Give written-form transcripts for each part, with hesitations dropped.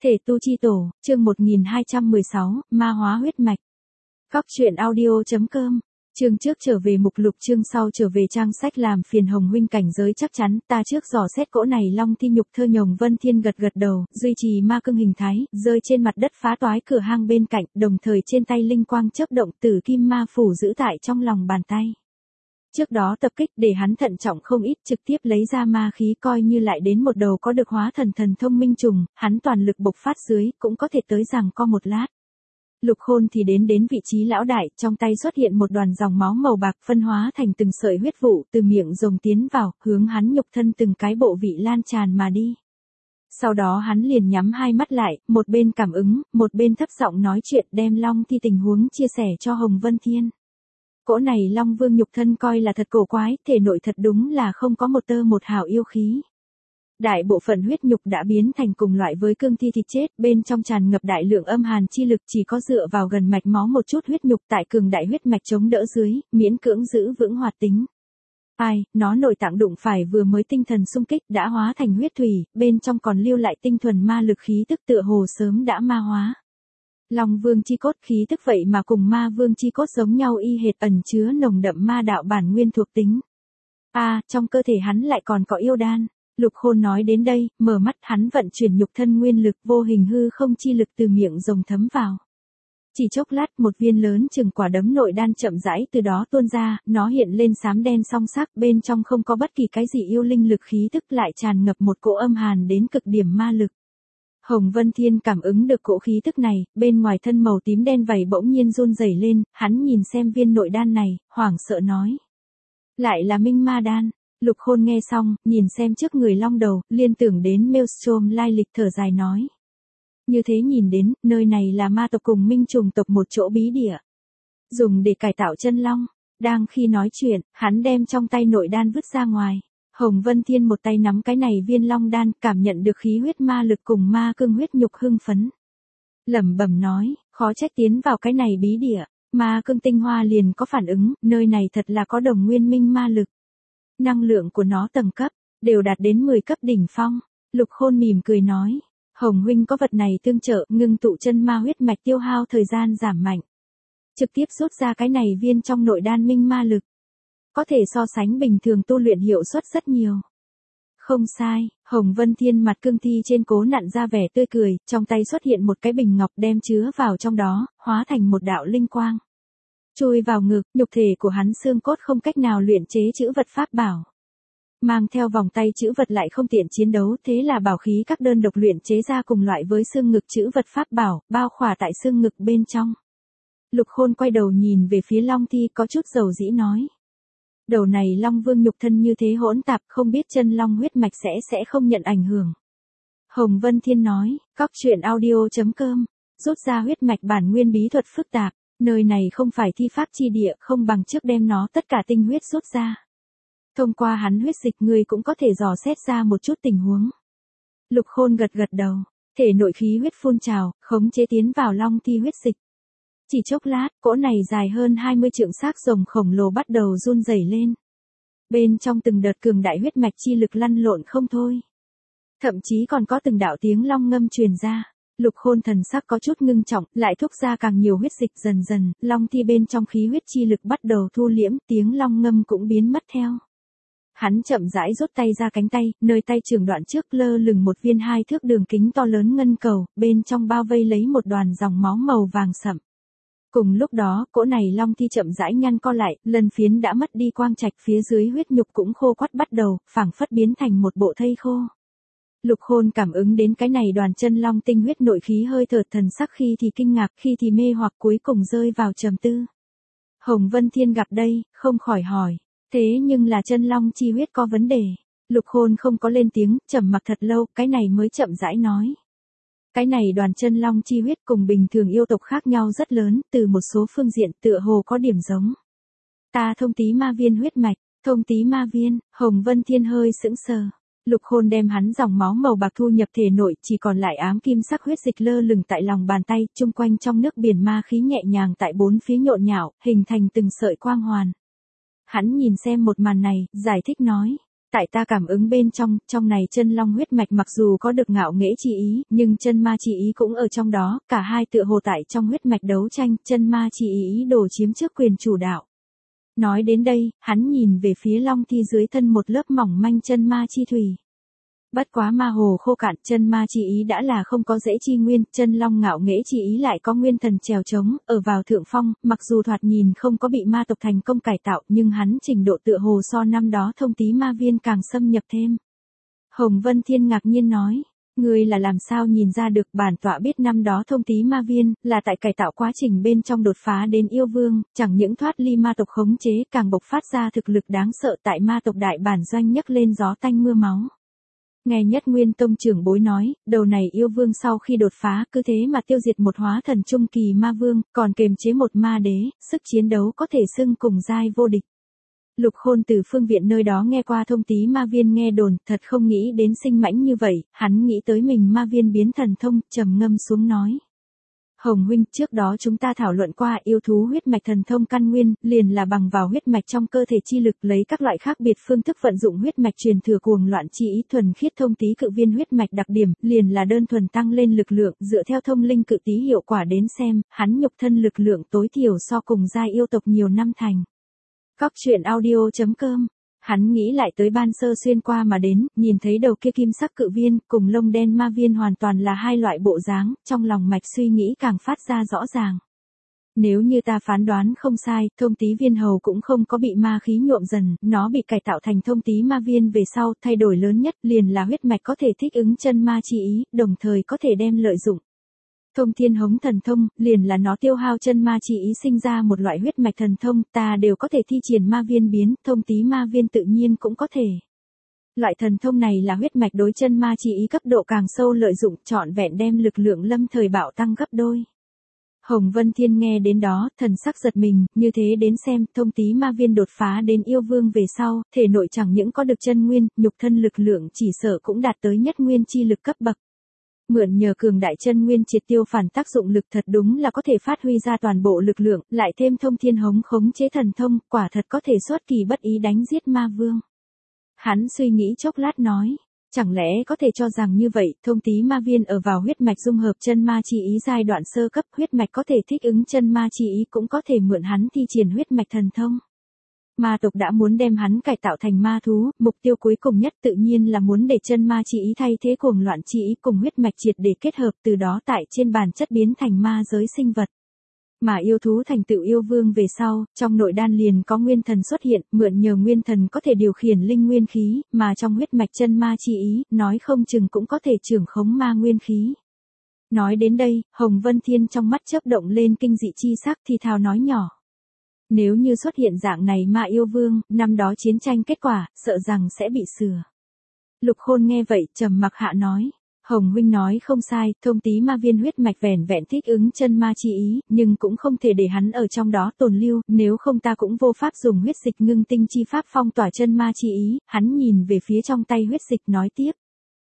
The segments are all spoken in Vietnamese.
Thể tu chi tổ, chương 1216, ma hóa huyết mạch. Góc truyện audio.com. Chương trước trở về mục lục, chương sau trở về trang sách. Làm phiền Hồng huynh cảnh giới chắc chắn, ta trước dò xét cỗ này long thi nhục. Thơ Nhồng Vân Thiên gật gật đầu, duy trì ma cương hình thái, rơi trên mặt đất phá toái cửa hang bên cạnh, đồng thời trên tay linh quang chớp động, tử kim ma phủ giữ tại trong lòng bàn tay. Trước đó tập kích để hắn thận trọng không ít, trực tiếp lấy ra ma khí, coi như lại đến một đầu có được hóa thần thông minh trùng, hắn toàn lực bộc phát dưới, cũng có thể tới rằng co một lát. Lục Khôn thì đến vị trí lão đại, trong tay xuất hiện một đoàn dòng máu màu bạc phân hóa thành từng sợi huyết vụ, từ miệng rồng tiến vào, hướng hắn nhục thân từng cái bộ vị lan tràn mà đi. Sau đó hắn liền nhắm hai mắt lại, một bên cảm ứng, một bên thấp giọng nói chuyện, đem long thi tình huống chia sẻ cho Hồng Vân Thiên. Cỗ này long vương nhục thân coi là thật cổ quái, thể nội thật đúng là không có một tơ một hào yêu khí. Đại bộ phận huyết nhục đã biến thành cùng loại với cương thi thịt chết, bên trong tràn ngập đại lượng âm hàn chi lực, chỉ có dựa vào gần mạch máu một chút huyết nhục tại cường đại huyết mạch chống đỡ dưới, miễn cưỡng giữ vững hoạt tính. Nó nội tạng đụng phải vừa mới tinh thần xung kích đã hóa thành huyết thủy, bên trong còn lưu lại tinh thuần ma lực khí tức tựa hồ sớm đã ma hóa. Long vương chi cốt khí tức vậy mà cùng ma vương chi cốt giống nhau y hệt, ẩn chứa nồng đậm ma đạo bản nguyên thuộc tính. Trong cơ thể hắn lại còn có yêu đan. Lục Khôn nói đến đây, mở mắt, hắn vận chuyển nhục thân nguyên lực, vô hình hư không chi lực từ miệng rồng thấm vào. Chỉ chốc lát, một viên lớn chừng quả đấm nội đan chậm rãi từ đó tuôn ra, nó hiện lên xám đen song sắc, bên trong không có bất kỳ cái gì yêu linh lực khí tức, lại tràn ngập một cỗ âm hàn đến cực điểm ma lực. Hồng Vân Thiên cảm ứng được cỗ khí tức này, bên ngoài thân màu tím đen vảy bỗng nhiên run rẩy lên, hắn nhìn xem viên nội đan này, hoảng sợ nói: lại là minh ma đan. Lục Khôn nghe xong, nhìn xem trước người long đầu, liên tưởng đến Maelstrom lai lịch, thở dài nói: như thế nhìn đến, nơi này là ma tộc cùng minh trùng tộc một chỗ bí địa, dùng để cải tạo chân long. Đang khi nói chuyện, hắn đem trong tay nội đan vứt ra ngoài. Hồng Vân Thiên một tay nắm cái này viên long đan, cảm nhận được khí huyết ma lực cùng ma cương huyết nhục hưng phấn. Lẩm bẩm nói, khó trách tiến vào cái này bí địa, ma cương tinh hoa liền có phản ứng, nơi này thật là có đồng nguyên minh ma lực. Năng lượng của nó tầng cấp, đều đạt đến 10 cấp đỉnh phong. Lục Khôn mỉm cười nói, Hồng huynh có vật này tương trợ, ngưng tụ chân ma huyết mạch tiêu hao thời gian giảm mạnh. Trực tiếp rút ra cái này viên trong nội đan minh ma lực. Có thể so sánh bình thường tu luyện hiệu suất rất nhiều. Không sai, Hồng Vân Thiên mặt cương thi trên cố nặn ra vẻ tươi cười, trong tay xuất hiện một cái bình ngọc đem chứa vào trong đó, hóa thành một đạo linh quang. Chui vào ngực, nhục thể của hắn xương cốt không cách nào luyện chế chữ vật pháp bảo. Mang theo vòng tay chữ vật lại không tiện chiến đấu, thế là bảo khí các đơn độc luyện chế ra cùng loại với xương ngực chữ vật pháp bảo, bao khỏa tại xương ngực bên trong. Lục Khôn quay đầu nhìn về phía long thi, có chút dầu dĩ nói: đầu này long vương nhục thân như thế hỗn tạp, không biết chân long huyết mạch sẽ không nhận ảnh hưởng. Hồng Vân Thiên nói, góc truyện audio.com, rút ra huyết mạch bản nguyên bí thuật phức tạp, nơi này không phải thi pháp chi địa, không bằng trước đem nó tất cả tinh huyết rút ra. Thông qua hắn huyết dịch ngươi cũng có thể dò xét ra một chút tình huống. Lục Khôn gật gật đầu, thể nội khí huyết phun trào, khống chế tiến vào long thi huyết dịch. Chỉ chốc lát, cỗ này dài hơn 20 trượng xác rồng khổng lồ bắt đầu run rẩy lên. Bên trong từng đợt cường đại huyết mạch chi lực lăn lộn không thôi. Thậm chí còn có từng đạo tiếng long ngâm truyền ra. Lục Khôn thần sắc có chút ngưng trọng, lại thúc ra càng nhiều huyết dịch, dần dần, long thi bên trong khí huyết chi lực bắt đầu thu liễm, tiếng long ngâm cũng biến mất theo. Hắn chậm rãi rút tay ra, cánh tay, nơi tay trường đoạn trước lơ lửng một viên 2 thước đường kính to lớn ngân cầu, bên trong bao vây lấy một đoàn dòng máu màu vàng sậm. Cùng lúc đó, cỗ này long thi chậm rãi nhăn co lại, lân phiến đã mất đi quang trạch, phía dưới huyết nhục cũng khô quắt bắt đầu, phảng phất biến thành một bộ thây khô. Lục Khôn cảm ứng đến cái này đoàn chân long tinh huyết nội khí hơi thở, thần sắc khi thì kinh ngạc, khi thì mê hoặc, cuối cùng rơi vào trầm tư. Hồng Vân Thiên gặp đây, không khỏi hỏi, thế nhưng là chân long chi huyết có vấn đề. Lục Khôn không có lên tiếng, trầm mặc thật lâu, cái này mới chậm rãi nói. Cái này đoàn chân long chi huyết cùng bình thường yêu tộc khác nhau rất lớn, từ một số phương diện tựa hồ có điểm giống. Ta thông tí ma viên huyết mạch, thông tí ma viên, Hồng Vân Thiên hơi sững sờ. Lục Khôn đem hắn dòng máu màu bạc thu nhập thể nội, chỉ còn lại ám kim sắc huyết dịch lơ lửng tại lòng bàn tay, chung quanh trong nước biển ma khí nhẹ nhàng tại bốn phía nhộn nhạo, hình thành từng sợi quang hoàn. Hắn nhìn xem một màn này, giải thích nói, Tại ta cảm ứng bên trong này chân long huyết mạch mặc dù có được ngạo nghễ chi ý, nhưng chân ma chi ý cũng ở trong đó, cả hai tựa hồ tại trong huyết mạch đấu tranh, chân ma chi ý đồ chiếm trước quyền chủ đạo. Nói đến đây, hắn nhìn về phía long thi dưới thân một lớp mỏng manh chân ma chi thủy. Bất quá ma hồ khô cạn, chân ma chi ý đã là không có dễ chi nguyên, chân long ngạo nghễ chi ý lại có nguyên thần trèo trống, ở vào thượng phong, mặc dù thoạt nhìn không có bị ma tộc thành công cải tạo, nhưng hắn trình độ tựa hồ so năm đó thông tí ma viên càng xâm nhập thêm. Hồng Vân Thiên ngạc nhiên nói, ngươi là làm sao nhìn ra được, bản tọa biết năm đó thông tí ma viên, là tại cải tạo quá trình bên trong đột phá đến yêu vương, chẳng những thoát ly ma tộc khống chế, càng bộc phát ra thực lực đáng sợ tại ma tộc đại bản doanh nhấc lên gió tanh mưa máu. Nghe Nhất Nguyên Tông trưởng bối nói, đầu này yêu vương sau khi đột phá cứ thế mà tiêu diệt một hóa thần trung kỳ ma vương, còn kềm chế một ma đế, sức chiến đấu có thể xưng cùng giai vô địch. Lục Khôn từ phương viện nơi đó nghe qua thông tí ma viên nghe đồn, thật không nghĩ đến sinh mãnh như vậy, hắn nghĩ tới mình ma viên biến thần thông, trầm ngâm xuống nói. Hồng huynh, trước đó chúng ta thảo luận qua yêu thú huyết mạch thần thông căn nguyên, liền là bằng vào huyết mạch trong cơ thể chi lực lấy các loại khác biệt phương thức vận dụng huyết mạch truyền thừa cuồng loạn chi ý thuần khiết thông tí cự viên huyết mạch đặc điểm, liền là đơn thuần tăng lên lực lượng, dựa theo thông linh cự tí hiệu quả đến xem, hắn nhục thân lực lượng tối thiểu so cùng giai yêu tộc nhiều năm thành. Cóc truyện audio.com. Hắn nghĩ lại tới ban sơ xuyên qua mà đến, nhìn thấy đầu kia kim sắc cự viên, cùng lông đen ma viên hoàn toàn là hai loại bộ dáng, trong lòng mạch suy nghĩ càng phát ra rõ ràng. Nếu như ta phán đoán không sai, thông tí viên hầu cũng không có bị ma khí nhuộm dần, nó bị cải tạo thành thông tí ma viên về sau, thay đổi lớn nhất liền là huyết mạch có thể thích ứng chân ma chi ý, đồng thời có thể đem lợi dụng. Thông thiên hống thần thông, liền là nó tiêu hao chân ma chi ý sinh ra một loại huyết mạch thần thông, ta đều có thể thi triển ma viên biến, thông tí ma viên tự nhiên cũng có thể. Loại thần thông này là huyết mạch đối chân ma chi ý cấp độ càng sâu lợi dụng, trọn vẹn đem lực lượng lâm thời bạo tăng gấp đôi. Hồng Vân Thiên nghe đến đó, thần sắc giật mình, như thế đến xem, thông tí ma viên đột phá đến yêu vương về sau, thể nội chẳng những có được chân nguyên, nhục thân lực lượng chỉ sợ cũng đạt tới nhất nguyên chi lực cấp bậc. Mượn nhờ cường đại chân nguyên triệt tiêu phản tác dụng lực thật đúng là có thể phát huy ra toàn bộ lực lượng, lại thêm thông thiên hống khống chế thần thông, quả thật có thể xuất kỳ bất ý đánh giết ma vương. Hắn suy nghĩ chốc lát nói, chẳng lẽ có thể cho rằng như vậy, thông tí ma viên ở vào huyết mạch dung hợp chân ma chi ý giai đoạn sơ cấp, huyết mạch có thể thích ứng chân ma chi ý cũng có thể mượn hắn thi triển huyết mạch thần thông. Ma tộc đã muốn đem hắn cải tạo thành ma thú, mục tiêu cuối cùng nhất tự nhiên là muốn để chân ma chi ý thay thế cuồng loạn chi ý cùng huyết mạch triệt để kết hợp, từ đó tại trên bản chất biến thành ma giới sinh vật. Mà yêu thú thành tựu yêu vương về sau, trong nội đan liền có nguyên thần xuất hiện, mượn nhờ nguyên thần có thể điều khiển linh nguyên khí, mà trong huyết mạch chân ma chi ý, nói không chừng cũng có thể trưởng khống ma nguyên khí. Nói đến đây, Hồng Vân Thiên trong mắt chớp động lên kinh dị chi sắc thì thào nói nhỏ. Nếu như xuất hiện dạng này ma yêu vương, năm đó chiến tranh kết quả, sợ rằng sẽ bị sửa. Lục Khôn nghe vậy, trầm mặc hạ nói. Hồng huynh nói không sai, thông tí ma viên huyết mạch vẻn vẹn thích ứng chân ma chi ý, nhưng cũng không thể để hắn ở trong đó tồn lưu, nếu không ta cũng vô pháp dùng huyết dịch ngưng tinh chi pháp phong tỏa chân ma chi ý, hắn nhìn về phía trong tay huyết dịch nói tiếp.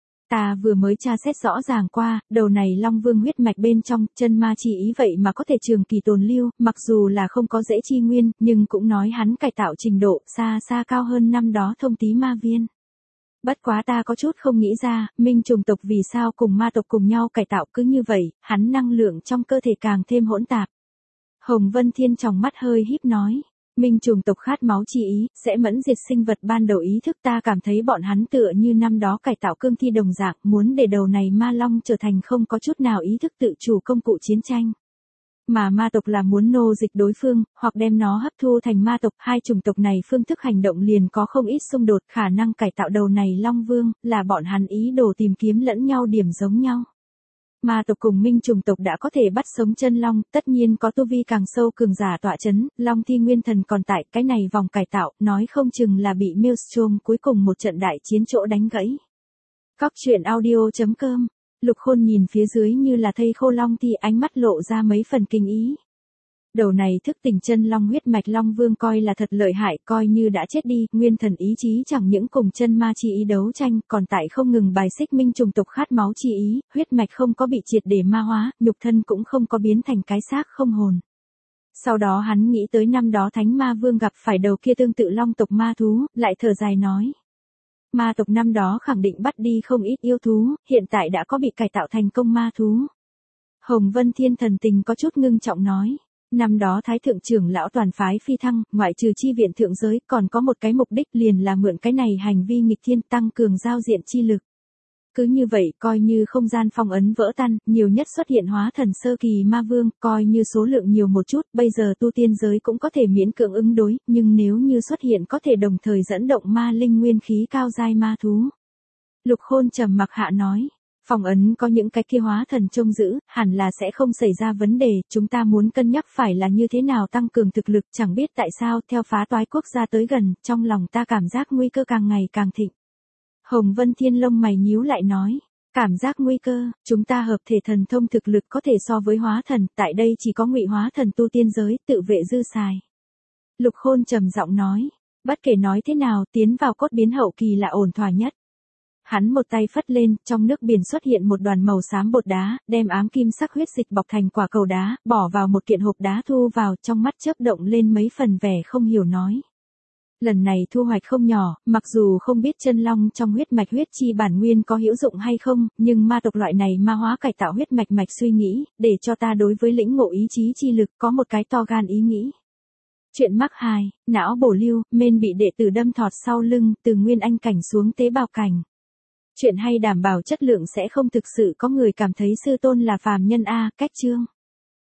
Ta vừa mới tra xét rõ ràng qua, đầu này Long Vương huyết mạch bên trong, chân ma chi ý vậy mà có thể trường kỳ tồn lưu, mặc dù là không có dễ chi nguyên, nhưng cũng nói hắn cải tạo trình độ xa xa cao hơn năm đó thông tí ma viên. Bất quá ta có chút không nghĩ ra, minh trùng tộc vì sao cùng ma tộc cùng nhau cải tạo cứ như vậy, hắn năng lượng trong cơ thể càng thêm hỗn tạp. Hồng Vân Thiên trong mắt hơi híp nói. Minh trùng tộc khát máu chi ý, sẽ mẫn diệt sinh vật ban đầu ý thức, ta cảm thấy bọn hắn tựa như năm đó cải tạo cương thi đồng dạng, muốn để đầu này ma long trở thành không có chút nào ý thức tự chủ công cụ chiến tranh. Mà ma tộc là muốn nô dịch đối phương, hoặc đem nó hấp thu thành ma tộc, hai chủng tộc này phương thức hành động liền có không ít xung đột, khả năng cải tạo đầu này long vương, là bọn hắn ý đồ tìm kiếm lẫn nhau điểm giống nhau. Ma tộc cùng minh trùng tộc đã có thể bắt sống chân long, tất nhiên có tu vi càng sâu cường giả tọa chấn, long thi nguyên thần còn tại, cái này vòng cải tạo, nói không chừng là bị Maelstrom cuối cùng một trận đại chiến chỗ đánh gãy. Cóc truyện audio.com. Lục Khôn nhìn phía dưới như là thây khô long thi, ánh mắt lộ ra mấy phần kinh ý. Đầu này thức tỉnh chân long huyết mạch long vương coi là thật lợi hại, coi như đã chết đi, nguyên thần ý chí chẳng những cùng chân ma chi ý đấu tranh, còn tại không ngừng bài xích minh trùng tộc khát máu chi ý, huyết mạch không có bị triệt để ma hóa, nhục thân cũng không có biến thành cái xác không hồn. Sau đó hắn nghĩ tới năm đó Thánh Ma Vương gặp phải đầu kia tương tự long tộc ma thú, lại thở dài nói. ma tộc năm đó khẳng định bắt đi không ít yêu thú, hiện tại đã có bị cải tạo thành công ma thú. Hồng Vân Thiên thần tình có chút ngưng trọng nói. Năm đó Thái Thượng trưởng lão toàn phái phi thăng, ngoại trừ chi viện thượng giới, còn có một cái mục đích liền là mượn cái này hành vi nghịch thiên tăng cường giao diện chi lực. Cứ như vậy, coi như không gian phong ấn vỡ tan, nhiều nhất xuất hiện hóa thần sơ kỳ ma vương, coi như số lượng nhiều một chút, bây giờ tu tiên giới cũng có thể miễn cưỡng ứng đối, nhưng nếu như xuất hiện có thể đồng thời dẫn động ma linh nguyên khí cao giai ma thú. Lục Khôn trầm mặc hạ nói. Phong ấn có những cái kia hóa thần trông giữ, hẳn là sẽ không xảy ra vấn đề, chúng ta muốn cân nhắc phải là như thế nào tăng cường thực lực, chẳng biết tại sao theo phá toái quốc gia tới gần, trong lòng ta cảm giác nguy cơ càng ngày càng thịnh. Hồng Vân Thiên lông mày nhíu lại nói, cảm giác nguy cơ, chúng ta hợp thể thần thông thực lực có thể so với hóa thần, tại đây chỉ có ngụy hóa thần tu tiên giới, tự vệ dư xài. Lục Khôn trầm giọng nói, bất kể nói thế nào, tiến vào cốt biến hậu kỳ là ổn thỏa nhất. Hắn một tay phất lên, trong nước biển xuất hiện một đoàn màu xám bột đá, đem ám kim sắc huyết dịch bọc thành quả cầu đá, bỏ vào một kiện hộp đá thu vào, trong mắt chớp động lên mấy phần vẻ không hiểu nói. Lần này thu hoạch không nhỏ, mặc dù không biết chân long trong huyết mạch huyết chi bản nguyên có hữu dụng hay không, nhưng ma tộc loại này ma hóa cải tạo huyết mạch mạch suy nghĩ, để cho ta đối với lĩnh ngộ ý chí chi lực có một cái to gan ý nghĩ. Chuyện mắc 2, não bổ lưu, men bị đệ tử đâm thọt sau lưng, từ nguyên anh cảnh xuống tế bào cảnh. Chuyện hay đảm bảo chất lượng sẽ không thực sự có người cảm thấy sư tôn là phàm nhân a, cách chương.